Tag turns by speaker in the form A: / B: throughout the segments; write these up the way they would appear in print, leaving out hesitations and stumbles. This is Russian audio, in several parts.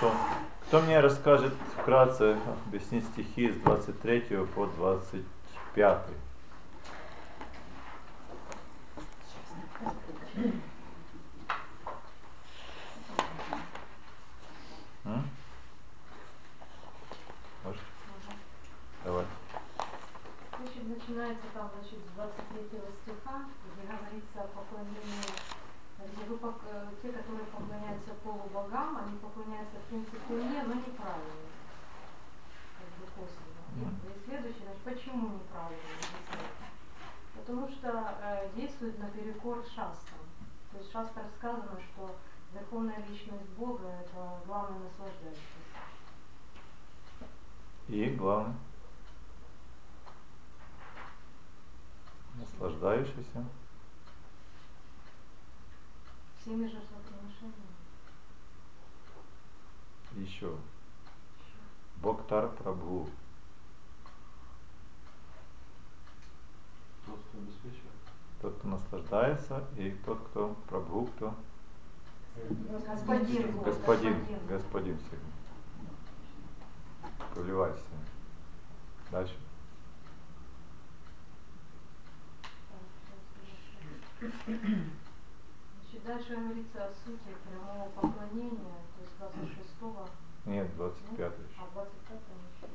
A: Хорошо. Кто мне расскажет вкратце, объяснить стихи с 23 по 25? Может? Давай.
B: Значит, начинается там, значит, с 23 стиха, где говорится о поклонении. Те, которые поклоняются полубогам, они поклоняются в принципе мне, но неправильно. Как бы косвенно. И следующее, значит, почему неправильно? Потому что действует наперекор шастрам. То есть в шастрах сказано, что верховная личность Бога — это главное наслаждающийся.
A: И главное? Наслаждающийся.
B: Всеми жертвоприношениями.
A: Еще. Бхактар Прабху.
C: Тот, кто обеспечивает.
A: Тот, кто наслаждается, и тот, кто Прабху, кто? Господин всегда. Повелевайся. Дальше.
B: Значит, дальше говорится о сути прямого поклонения, то есть 26-го.
A: Нет, 25-й еще.
B: 25-й еще.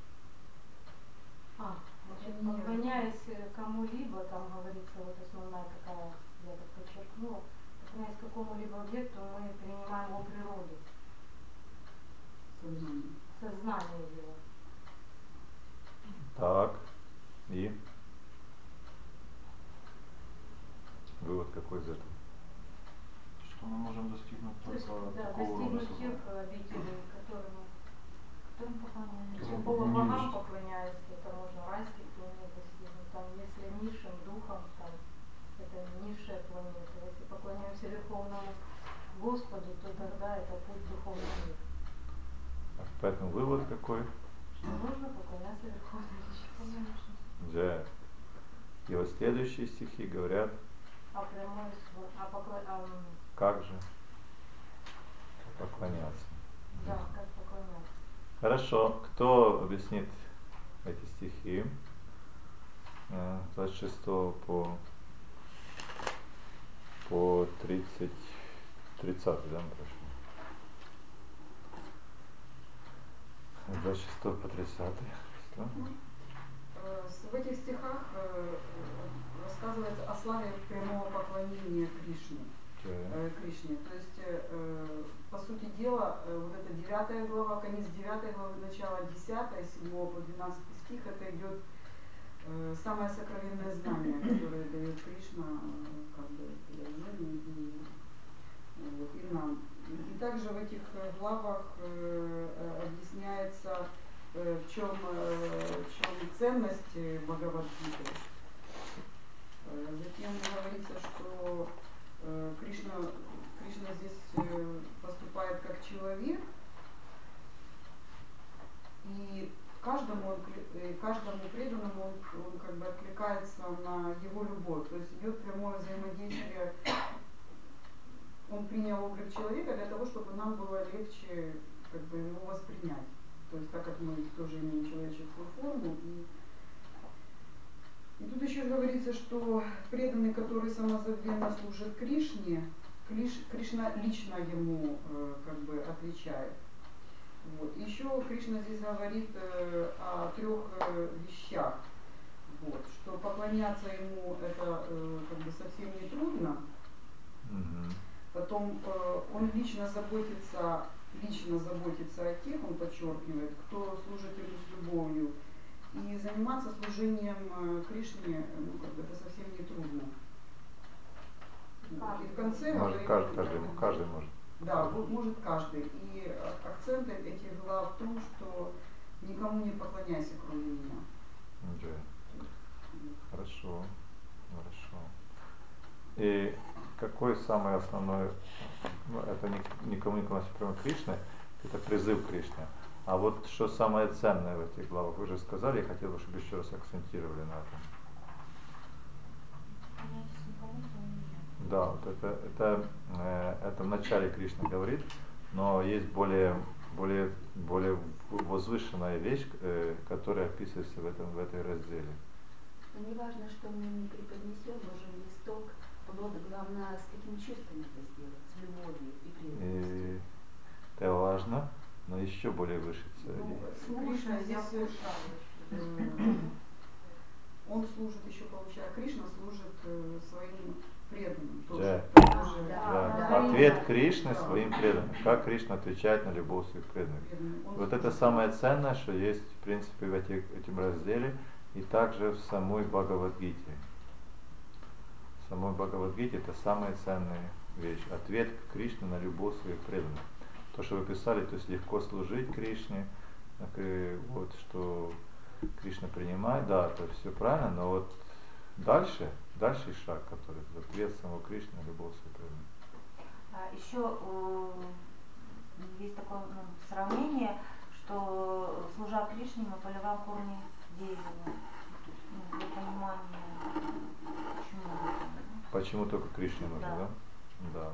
B: Значит, поклоняясь кому-либо, там говорится, вот основная такая, я так подчеркнула, поклоняясь какому-либо объекту, мы принимаем его природу. Сознание его.
A: Так. И? Вывод какой из этого?
C: Что мы можем достигнуть только такого рода
B: достигнуть тех обителей, которым поклоняются.
C: Которым
B: Полубогам поклоняются, это можно райских планет достигнуть. Там, если низшим духом, там, это низшая планета. Если поклоняемся Верховному Господу, то тогда это путь духовного мира.
A: Поэтому вывод какой?
B: Что нужно поклоняться Верховной Личности.
A: Да. И вот следующие стихи говорят. Как же поклоняться?
B: Да, как поклоняться.
A: Хорошо. Кто объяснит эти стихи? 26 по 30, да, мы прошли? 26 по 30. Что?
D: В этих стихах рассказывается о славе прямого поклонения Кришне. Кришне. То есть, по сути дела, вот эта 9 глава, конец 9 главы, начало 10, с 7 по 12 стих, это идет самое сокровенное знание, которое дает Кришна как бы и нам. И также в этих главах объясняется, в чем ценность Бхагавад-гиты. Затем говорится, что Кришна здесь поступает как человек, и каждому преданному он как бы откликается на его любовь. То есть идет прямое взаимодействие. Он принял облик человека для того, чтобы нам было легче как бы его воспринять. То есть так как мы тоже имеем человеческую форму. И тут еще говорится, что преданный, который самозабвенно служит Кришне, Кришна лично ему как бы отвечает. Вот. Еще Кришна здесь говорит о 3 вещах. Вот. Что поклоняться ему это как бы совсем не трудно. Потом он лично заботится о тех, он подчеркивает, кто служит ему с любовью. И заниматься служением Кришне, как бы это совсем не трудно. И в конце
A: каждый может.
D: Да, может каждый. И акцент этих глав в том, что никому не поклоняйся, кроме меня.
A: Хорошо. И какой самый основной, это никому не поклоняйся, кроме Кришны, это призыв Кришны. А вот что самое ценное в этих главах, вы уже сказали, я хотел бы, чтобы еще раз акцентировали на этом. Да, вот это в начале Кришна говорит, Но есть более возвышенная вещь, которая описывается в этой разделе.
E: Но не важно, что мы не преподнесем, можем листок, плод, главное, с каким чувством это сделать, с любовью и преданностью.
A: Это важно, но еще более выше
D: Ну,
A: цели.
D: Кришна здесь он служит еще, получается, Кришна служит своим преданным тоже.
A: Да.
D: Тоже,
A: Да. Ответ Кришны своим преданным. Как Кришна отвечает на любовь своих преданных. Вот это самое ценное, что есть в принципе в этим разделе и также в самой Бхагавад-гите. В самой Бхагавад-гите это самая ценная вещь. Ответ Кришны на любовь своих преданных. То, что вы писали, то есть легко служить Кришне, вот что Кришна принимает, да, это все правильно, но вот дальший шаг, который ответ самого Кришны на любовь своих преданных.
F: Еще есть такое сравнение, что служа Кришне мы поливаем корни дерева. Для понимания,
A: почему только Кришне нужно,
F: да?
A: Да.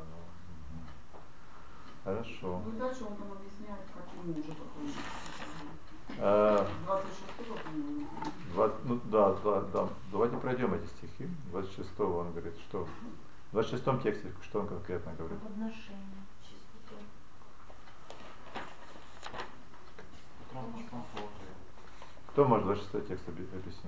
A: Хорошо.
D: Ну и дальше он там объясняет, как ему уже потом. 26-го, по-моему.
A: Да. Давайте пройдем эти стихи. 26-го он говорит, что? В 26-м тексте, что он конкретно говорит?
F: Подношение, чистота.
C: Транспортная флота.
A: Кто может 26-й текст объяснить?